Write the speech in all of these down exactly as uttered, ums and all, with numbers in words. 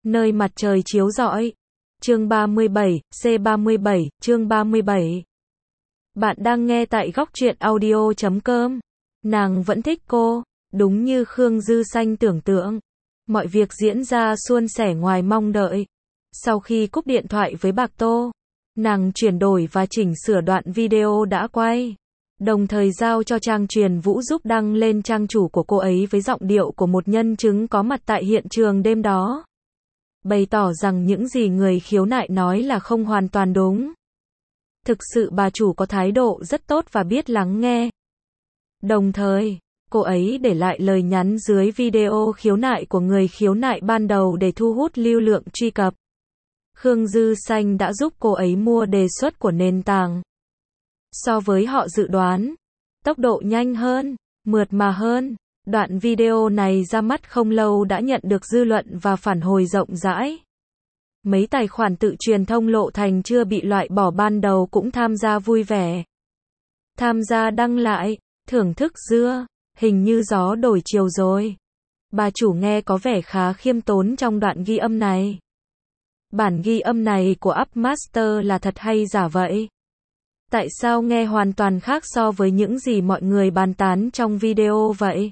Nơi mặt trời chiếu rọi. Chương ba mươi bảy, C ba mươi bảy, chương ba mươi bảy. Bạn đang nghe tại góc truyện audio chấm com. Nàng vẫn thích cô, đúng như Khương Dư Xanh tưởng tượng. Mọi việc diễn ra suôn sẻ ngoài mong đợi. Sau khi cúp điện thoại với Bạc Tô, nàng chuyển đổi và chỉnh sửa đoạn video đã quay, đồng thời giao cho trang truyền Vũ giúp đăng lên trang chủ của cô ấy với giọng điệu của một nhân chứng có mặt tại hiện trường đêm đó, bày tỏ rằng những gì người khiếu nại nói là không hoàn toàn đúng. Thực sự bà chủ có thái độ rất tốt và biết lắng nghe. Đồng thời, cô ấy để lại lời nhắn dưới video khiếu nại của người khiếu nại ban đầu để thu hút lưu lượng truy cập. Khương Dư Xanh đã giúp cô ấy mua đề xuất của nền tảng. So với họ dự đoán, tốc độ nhanh hơn, mượt mà hơn, đoạn video này ra mắt không lâu đã nhận được dư luận và phản hồi rộng rãi. Mấy tài khoản tự truyền thông Lộ Thành chưa bị loại bỏ ban đầu cũng tham gia vui vẻ. Tham gia đăng lại, thưởng thức dưa, hình như gió đổi chiều rồi. Bà chủ nghe có vẻ khá khiêm tốn trong đoạn ghi âm này. Bản ghi âm này của Upmaster là thật hay giả vậy? Tại sao nghe hoàn toàn khác so với những gì mọi người bàn tán trong video vậy?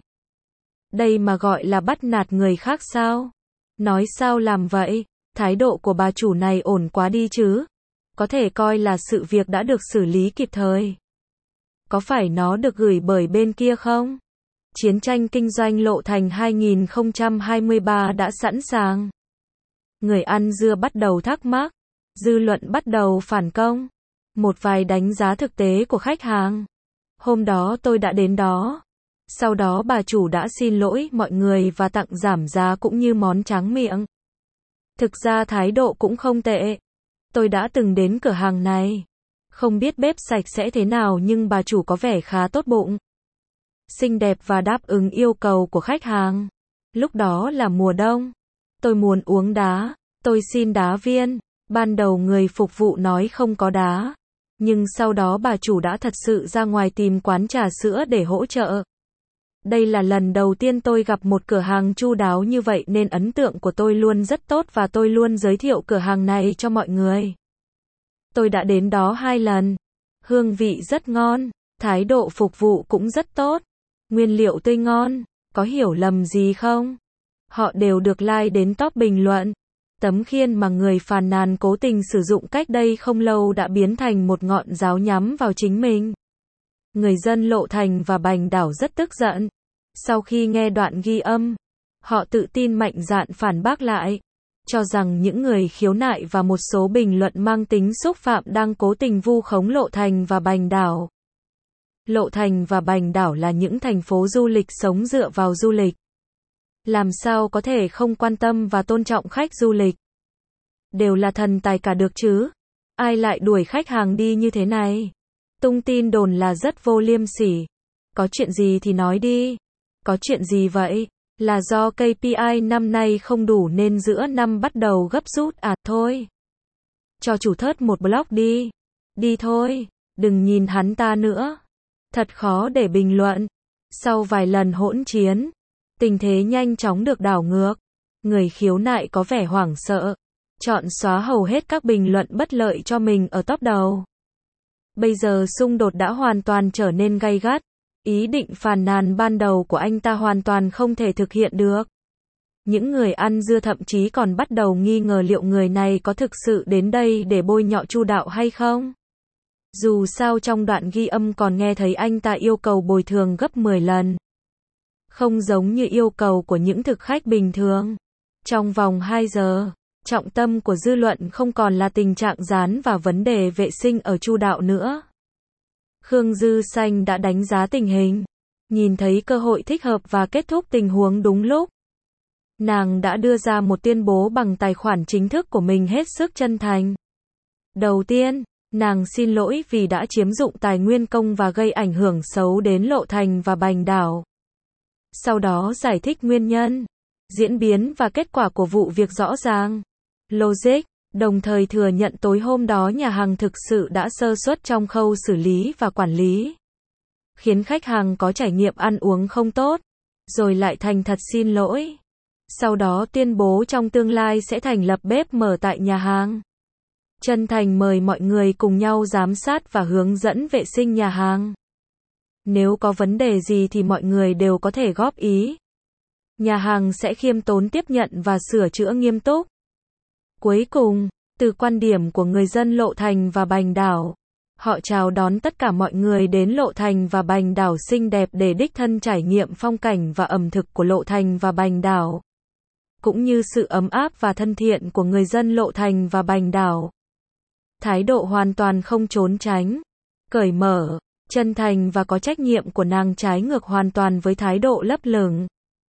Đây mà gọi là bắt nạt người khác sao? Nói sao làm vậy? Thái độ của bà chủ này ổn quá đi chứ? Có thể coi là sự việc đã được xử lý kịp thời. Có phải nó được gửi bởi bên kia không? Chiến tranh kinh doanh Lộ Thành hai không hai ba đã sẵn sàng. Người ăn dưa bắt đầu thắc mắc. Dư luận bắt đầu phản công. Một vài đánh giá thực tế của khách hàng. Hôm đó tôi đã đến đó. Sau đó bà chủ đã xin lỗi mọi người và tặng giảm giá cũng như món tráng miệng. Thực ra thái độ cũng không tệ. Tôi đã từng đến cửa hàng này. Không biết bếp sạch sẽ thế nào nhưng bà chủ có vẻ khá tốt bụng, xinh đẹp và đáp ứng yêu cầu của khách hàng. Lúc đó là mùa đông. Tôi muốn uống đá. Tôi xin đá viên. Ban đầu người phục vụ nói không có đá. Nhưng sau đó bà chủ đã thật sự ra ngoài tìm quán trà sữa để hỗ trợ. Đây là lần đầu tiên tôi gặp một cửa hàng chu đáo như vậy nên ấn tượng của tôi luôn rất tốt và tôi luôn giới thiệu cửa hàng này cho mọi người. Tôi đã đến đó hai lần. Hương vị rất ngon. Thái độ phục vụ cũng rất tốt. Nguyên liệu tươi ngon. Có hiểu lầm gì không? Họ đều được like đến top bình luận. Tấm khiên mà người phàn nàn cố tình sử dụng cách đây không lâu đã biến thành một ngọn giáo nhắm vào chính mình. Người dân Lộ Thành và Bành Đảo rất tức giận. Sau khi nghe đoạn ghi âm, họ tự tin mạnh dạn phản bác lại, cho rằng những người khiếu nại và một số bình luận mang tính xúc phạm đang cố tình vu khống Lộ Thành và Bành Đảo. Lộ Thành và Bành Đảo là những thành phố du lịch sống dựa vào du lịch. Làm sao có thể không quan tâm và tôn trọng khách du lịch? Đều là thần tài cả được chứ? Ai lại đuổi khách hàng đi như thế này? Tung tin đồn là rất vô liêm sỉ. Có chuyện gì thì nói đi. Có chuyện gì vậy? Là do ca pê i năm nay không đủ nên giữa năm bắt đầu gấp rút à? Thôi. Cho chủ thớt một block đi. Đi thôi. Đừng nhìn hắn ta nữa. Thật khó để bình luận. Sau vài lần hỗn chiến, tình thế nhanh chóng được đảo ngược. Người khiếu nại có vẻ hoảng sợ, chọn xóa hầu hết các bình luận bất lợi cho mình ở top đầu. Bây giờ xung đột đã hoàn toàn trở nên gay gắt. Ý định phàn nàn ban đầu của anh ta hoàn toàn không thể thực hiện được. Những người ăn dưa thậm chí còn bắt đầu nghi ngờ liệu người này có thực sự đến đây để bôi nhọ Chu Đạo hay không. Dù sao trong đoạn ghi âm còn nghe thấy anh ta yêu cầu bồi thường gấp mười lần. Không giống như yêu cầu của những thực khách bình thường. Trong vòng hai giờ, trọng tâm của dư luận không còn là tình trạng rán và vấn đề vệ sinh ở Chu Đạo nữa. Khương Dư Xanh đã đánh giá tình hình, nhìn thấy cơ hội thích hợp và kết thúc tình huống đúng lúc. Nàng đã đưa ra một tuyên bố bằng tài khoản chính thức của mình hết sức chân thành. Đầu tiên, nàng xin lỗi vì đã chiếm dụng tài nguyên công và gây ảnh hưởng xấu đến Lộ Thành và Bành Đảo. Sau đó giải thích nguyên nhân, diễn biến và kết quả của vụ việc rõ ràng, logic, đồng thời thừa nhận tối hôm đó nhà hàng thực sự đã sơ suất trong khâu xử lý và quản lý, khiến khách hàng có trải nghiệm ăn uống không tốt, rồi lại thành thật xin lỗi. Sau đó tuyên bố trong tương lai sẽ thành lập bếp mở tại nhà hàng. Chân thành mời mọi người cùng nhau giám sát và hướng dẫn vệ sinh nhà hàng. Nếu có vấn đề gì thì mọi người đều có thể góp ý. Nhà hàng sẽ khiêm tốn tiếp nhận và sửa chữa nghiêm túc. Cuối cùng, từ quan điểm của người dân Lộ Thành và Bành Đảo, họ chào đón tất cả mọi người đến Lộ Thành và Bành Đảo xinh đẹp để đích thân trải nghiệm phong cảnh và ẩm thực của Lộ Thành và Bành Đảo, cũng như sự ấm áp và thân thiện của người dân Lộ Thành và Bành Đảo. Thái độ hoàn toàn không trốn tránh, cởi mở, chân thành và có trách nhiệm của nàng trái ngược hoàn toàn với thái độ lấp lửng,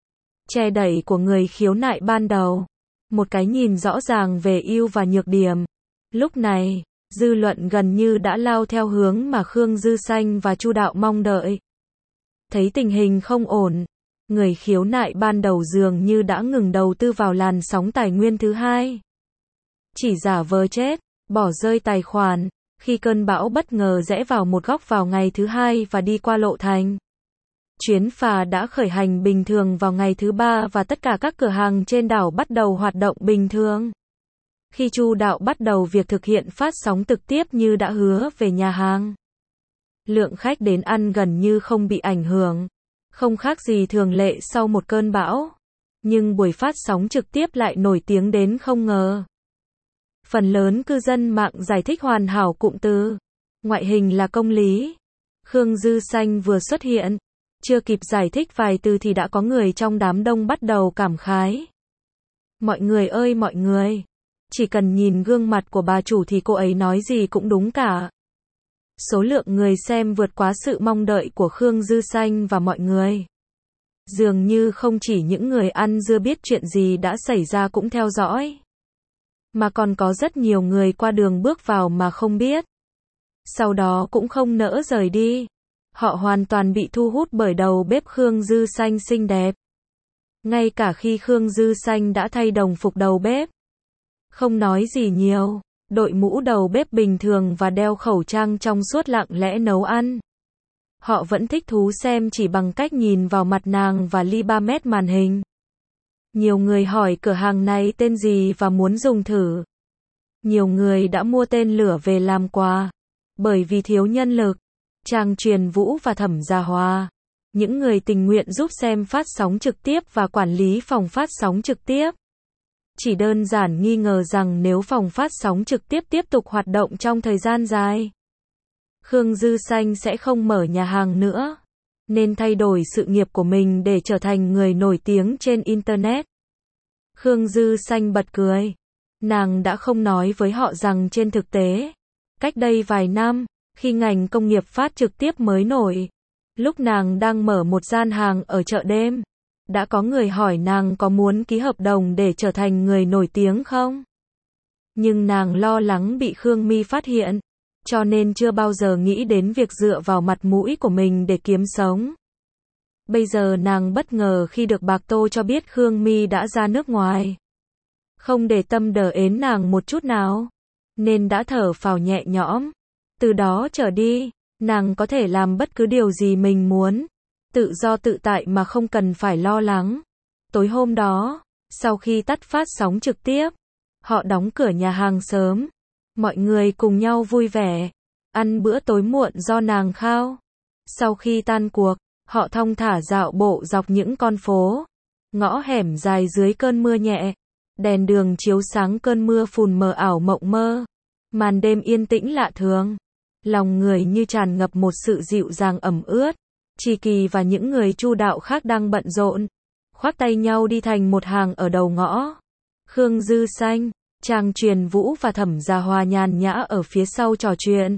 che đậy của người khiếu nại ban đầu. Một cái nhìn rõ ràng về ưu và nhược điểm. Lúc này, dư luận gần như đã lao theo hướng mà Khương Dư Xanh và Chu Đạo mong đợi. Thấy tình hình không ổn, người khiếu nại ban đầu dường như đã ngừng đầu tư vào làn sóng tài nguyên thứ hai. Chỉ giả vờ chết, bỏ rơi tài khoản, khi cơn bão bất ngờ rẽ vào một góc vào ngày thứ hai và đi qua Lộ Thành. Chuyến phà đã khởi hành bình thường vào ngày thứ ba và tất cả các cửa hàng trên đảo bắt đầu hoạt động bình thường. Khi Chu Đạo bắt đầu việc thực hiện phát sóng trực tiếp như đã hứa về nhà hàng, lượng khách đến ăn gần như không bị ảnh hưởng, không khác gì thường lệ sau một cơn bão. Nhưng buổi phát sóng trực tiếp lại nổi tiếng đến không ngờ. Phần lớn cư dân mạng giải thích hoàn hảo cụm từ ngoại hình là công lý. Khương Dư Xanh vừa xuất hiện, chưa kịp giải thích vài từ thì đã có người trong đám đông bắt đầu cảm khái. Mọi người ơi mọi người, chỉ cần nhìn gương mặt của bà chủ thì cô ấy nói gì cũng đúng cả. Số lượng người xem vượt quá sự mong đợi của Khương Dư Xanh và mọi người. Dường như không chỉ những người ăn dưa biết chuyện gì đã xảy ra cũng theo dõi, mà còn có rất nhiều người qua đường bước vào mà không biết. Sau đó cũng không nỡ rời đi. Họ hoàn toàn bị thu hút bởi đầu bếp Khương Dư Xanh xinh đẹp. Ngay cả khi Khương Dư Xanh đã thay đồng phục đầu bếp, không nói gì nhiều, đội mũ đầu bếp bình thường và đeo khẩu trang trong suốt lặng lẽ nấu ăn. Họ vẫn thích thú xem chỉ bằng cách nhìn vào mặt nàng và ly ba mét màn hình. Nhiều người hỏi cửa hàng này tên gì và muốn dùng thử. Nhiều người đã mua tên lửa về làm quà, bởi vì thiếu nhân lực. Trang Truyền Vũ và Thẩm Gia Hòa, những người tình nguyện giúp xem phát sóng trực tiếp và quản lý phòng phát sóng trực tiếp, chỉ đơn giản nghi ngờ rằng nếu phòng phát sóng trực tiếp tiếp tục hoạt động trong thời gian dài, Khương Dư Xanh sẽ không mở nhà hàng nữa, nên thay đổi sự nghiệp của mình để trở thành người nổi tiếng trên Internet. Khương Dư Xanh bật cười. Nàng đã không nói với họ rằng trên thực tế, cách đây vài năm, khi ngành công nghiệp phát trực tiếp mới nổi, lúc nàng đang mở một gian hàng ở chợ đêm, đã có người hỏi nàng có muốn ký hợp đồng để trở thành người nổi tiếng không? Nhưng nàng lo lắng bị Khương My phát hiện, cho nên chưa bao giờ nghĩ đến việc dựa vào mặt mũi của mình để kiếm sống. Bây giờ nàng bất ngờ khi được Bạc Tô cho biết Khương My đã ra nước ngoài. Không để tâm đờ ến nàng một chút nào, nên đã thở phào nhẹ nhõm. Từ đó trở đi, nàng có thể làm bất cứ điều gì mình muốn, tự do tự tại mà không cần phải lo lắng. Tối hôm đó, sau khi tắt phát sóng trực tiếp, họ đóng cửa nhà hàng sớm. Mọi người cùng nhau vui vẻ, ăn bữa tối muộn do nàng khao. Sau khi tan cuộc, họ thong thả dạo bộ dọc những con phố, ngõ hẻm dài dưới cơn mưa nhẹ. Đèn đường chiếu sáng cơn mưa phùn mờ ảo mộng mơ. Màn đêm yên tĩnh lạ thường. Lòng người như tràn ngập một sự dịu dàng ẩm ướt. Trì Kỳ và những người Chu Đạo khác đang bận rộn, khoác tay nhau đi thành một hàng ở đầu ngõ. Khương Dư Xanh, Trang Truyền Vũ và Thẩm Gia Hòa nhàn nhã ở phía sau trò chuyện.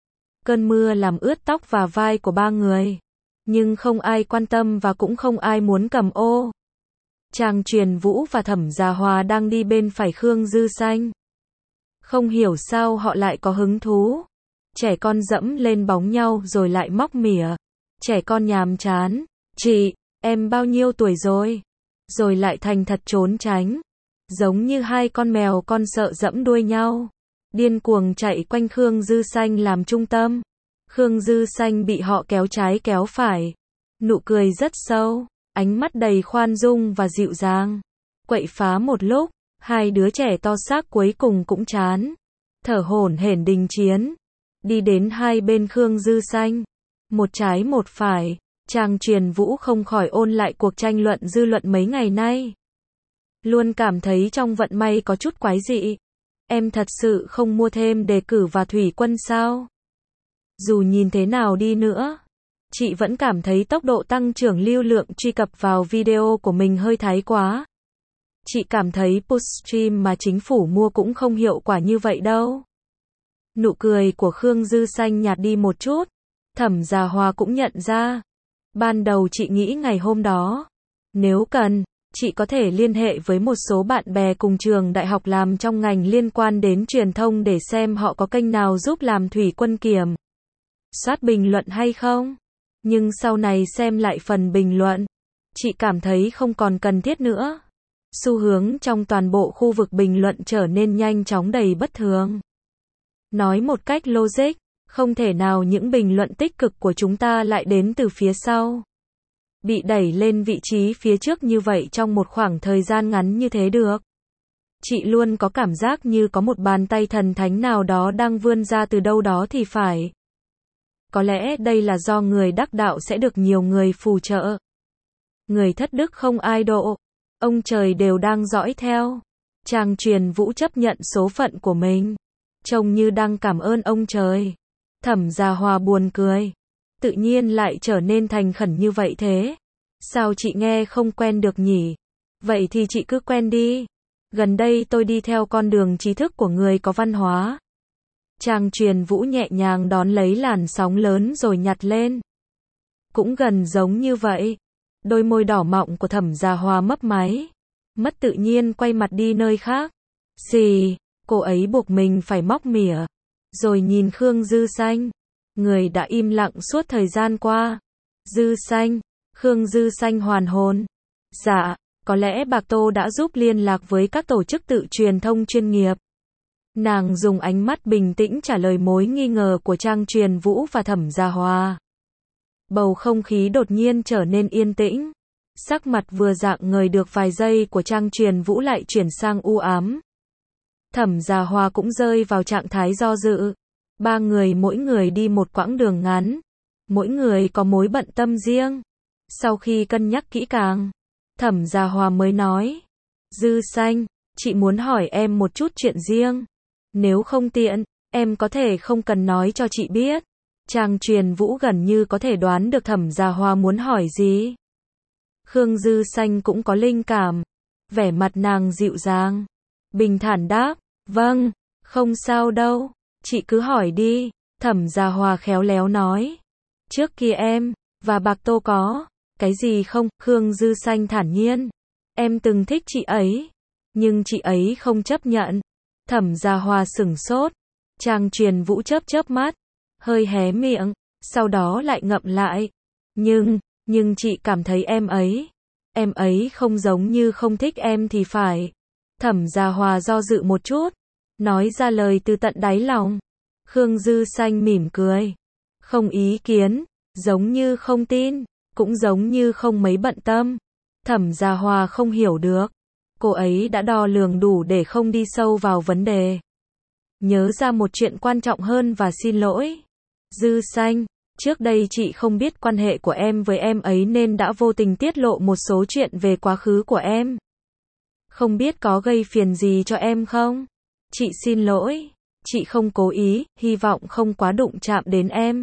Cơn mưa làm ướt tóc và vai của ba người, nhưng không ai quan tâm và cũng không ai muốn cầm ô. Trang Truyền Vũ và Thẩm Gia Hòa đang đi bên phải Khương Dư Xanh. Không hiểu sao họ lại có hứng thú. Trẻ con dẫm lên bóng nhau rồi lại móc mỉa. Trẻ con nhàm chán. Chị, em bao nhiêu tuổi rồi? Rồi lại thành thật trốn tránh. Giống như hai con mèo con sợ dẫm đuôi nhau. Điên cuồng chạy quanh Khương Dư Xanh làm trung tâm. Khương Dư Xanh bị họ kéo trái kéo phải. Nụ cười rất sâu, ánh mắt đầy khoan dung và dịu dàng. Quậy phá một lúc, hai đứa trẻ to xác cuối cùng cũng chán. Thở hổn hển đình chiến. Đi đến hai bên Khương Dư Xanh. Một trái một phải. Trang Truyền Vũ không khỏi ôn lại cuộc tranh luận dư luận mấy ngày nay. Luôn cảm thấy trong vận may có chút quái dị. Em thật sự không mua thêm đề cử và thủy quân sao? Dù nhìn thế nào đi nữa, chị vẫn cảm thấy tốc độ tăng trưởng lưu lượng truy cập vào video của mình hơi thái quá. Chị cảm thấy push stream mà chính phủ mua cũng không hiệu quả như vậy đâu. Nụ cười của Khương Dư Xanh nhạt đi một chút. Thẩm Gia Hòa cũng nhận ra. Ban đầu chị nghĩ ngày hôm đó, nếu cần, chị có thể liên hệ với một số bạn bè cùng trường đại học làm trong ngành liên quan đến truyền thông để xem họ có kênh nào giúp làm thủy quân kiểm soát bình luận hay không. Nhưng sau này xem lại phần bình luận, chị cảm thấy không còn cần thiết nữa. Xu hướng trong toàn bộ khu vực bình luận trở nên nhanh chóng đầy bất thường. Nói một cách logic, không thể nào những bình luận tích cực của chúng ta lại đến từ phía sau. Bị đẩy lên vị trí phía trước như vậy trong một khoảng thời gian ngắn như thế được. Chị luôn có cảm giác như có một bàn tay thần thánh nào đó đang vươn ra từ đâu đó thì phải. Có lẽ đây là do người đắc đạo sẽ được nhiều người phù trợ. Người thất đức không ai độ. Ông trời đều đang dõi theo. Trang Truyền Vũ chấp nhận số phận của mình. Trông như đang cảm ơn ông trời. Thẩm Gia Hòa buồn cười. Tự nhiên lại trở nên thành khẩn như vậy thế. Sao chị nghe không quen được nhỉ? Vậy thì chị cứ quen đi. Gần đây tôi đi theo con đường trí thức của người có văn hóa. Trang Truyền Vũ nhẹ nhàng đón lấy làn sóng lớn rồi nhặt lên. Cũng gần giống như vậy. Đôi môi đỏ mọng của Thẩm Gia Hòa mấp máy. Mất tự nhiên quay mặt đi nơi khác. Gì? Cô ấy buộc mình phải móc mỉa. Rồi nhìn Khương Dư Xanh. Người đã im lặng suốt thời gian qua. Dư Xanh. Khương Dư Xanh hoàn hồn. Dạ, có lẽ Bạc Tô đã giúp liên lạc với các tổ chức tự truyền thông chuyên nghiệp. Nàng dùng ánh mắt bình tĩnh trả lời mối nghi ngờ của Trang Truyền Vũ và Thẩm Gia Hòa. Bầu không khí đột nhiên trở nên yên tĩnh. Sắc mặt vừa rạng ngời được vài giây của Trang Truyền Vũ lại chuyển sang u ám. Thẩm Gia Hòa cũng rơi vào trạng thái do dự. Ba người mỗi người đi một quãng đường ngắn. Mỗi người có mối bận tâm riêng. Sau khi cân nhắc kỹ càng, Thẩm Gia Hòa mới nói. Dư Xanh, chị muốn hỏi em một chút chuyện riêng. Nếu không tiện, em có thể không cần nói cho chị biết. Trang Truyền Vũ gần như có thể đoán được Thẩm Gia Hòa muốn hỏi gì. Khương Dư Xanh cũng có linh cảm. Vẻ mặt nàng dịu dàng. Bình thản đáp. Vâng, không sao đâu. Chị cứ hỏi đi. Thẩm Gia Hòa khéo léo nói. Trước kia em, và Bạc Tô có, cái gì không? Khương Dư Xanh thản nhiên. Em từng thích chị ấy. Nhưng chị ấy không chấp nhận. Thẩm Gia Hòa sửng sốt. Trang Truyền Vũ chớp chớp mắt. Hơi hé miệng. Sau đó lại ngậm lại. Nhưng, nhưng chị cảm thấy em ấy. Em ấy không giống như không thích em thì phải. Thẩm Gia Hòa do dự một chút. Nói ra lời từ tận đáy lòng. Khương Dư Xanh mỉm cười. Không ý kiến. Giống như không tin. Cũng giống như không mấy bận tâm. Thẩm Gia Hòa không hiểu được. Cô ấy đã đo lường đủ để không đi sâu vào vấn đề. Nhớ ra một chuyện quan trọng hơn và xin lỗi. Dư Xanh, trước đây chị không biết quan hệ của em với em ấy nên đã vô tình tiết lộ một số chuyện về quá khứ của em. Không biết có gây phiền gì cho em không? Chị xin lỗi. Chị không cố ý, hy vọng không quá đụng chạm đến em.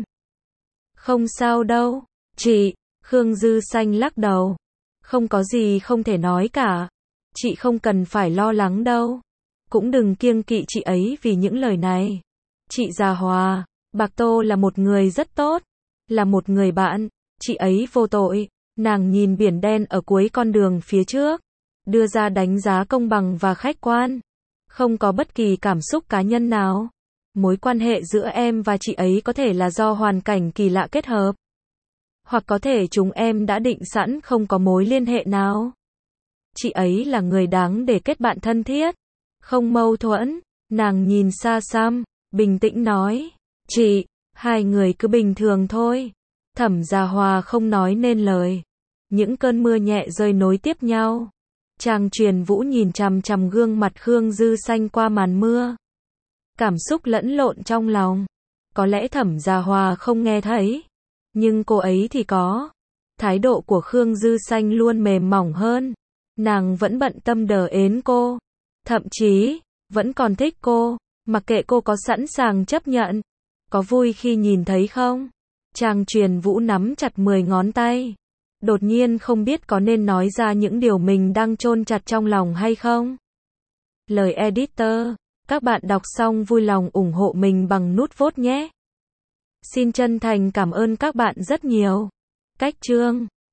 Không sao đâu. Chị, Khương Dư Xanh lắc đầu. Không có gì không thể nói cả. Chị không cần phải lo lắng đâu. Cũng đừng kiêng kỵ chị ấy vì những lời này. Chị Gia Hòa, Bạc Tô là một người rất tốt. Là một người bạn. Chị ấy vô tội. Nàng nhìn biển đen ở cuối con đường phía trước. Đưa ra đánh giá công bằng và khách quan. Không có bất kỳ cảm xúc cá nhân nào. Mối quan hệ giữa em và chị ấy có thể là do hoàn cảnh kỳ lạ kết hợp. Hoặc có thể chúng em đã định sẵn không có mối liên hệ nào. Chị ấy là người đáng để kết bạn thân thiết. Không mâu thuẫn. Nàng nhìn xa xăm, bình tĩnh nói. Chị, hai người cứ bình thường thôi. Thẩm Gia Hòa không nói nên lời. Những cơn mưa nhẹ rơi nối tiếp nhau. Trang Truyền Vũ nhìn chằm chằm gương mặt Khương Dư Xanh qua màn mưa. Cảm xúc lẫn lộn trong lòng. Có lẽ Thẩm Gia Hòa không nghe thấy, nhưng cô ấy thì có. Thái độ của Khương Dư Xanh luôn mềm mỏng hơn. Nàng vẫn bận tâm đờ ến cô. Thậm chí, vẫn còn thích cô. Mặc kệ cô có sẵn sàng chấp nhận. Có vui khi nhìn thấy không? Trang Truyền Vũ nắm chặt mười ngón tay. Đột nhiên không biết có nên nói ra những điều mình đang chôn chặt trong lòng hay không? Lời editor. Các bạn đọc xong vui lòng ủng hộ mình bằng nút vote nhé. Xin chân thành cảm ơn các bạn rất nhiều. Cách chương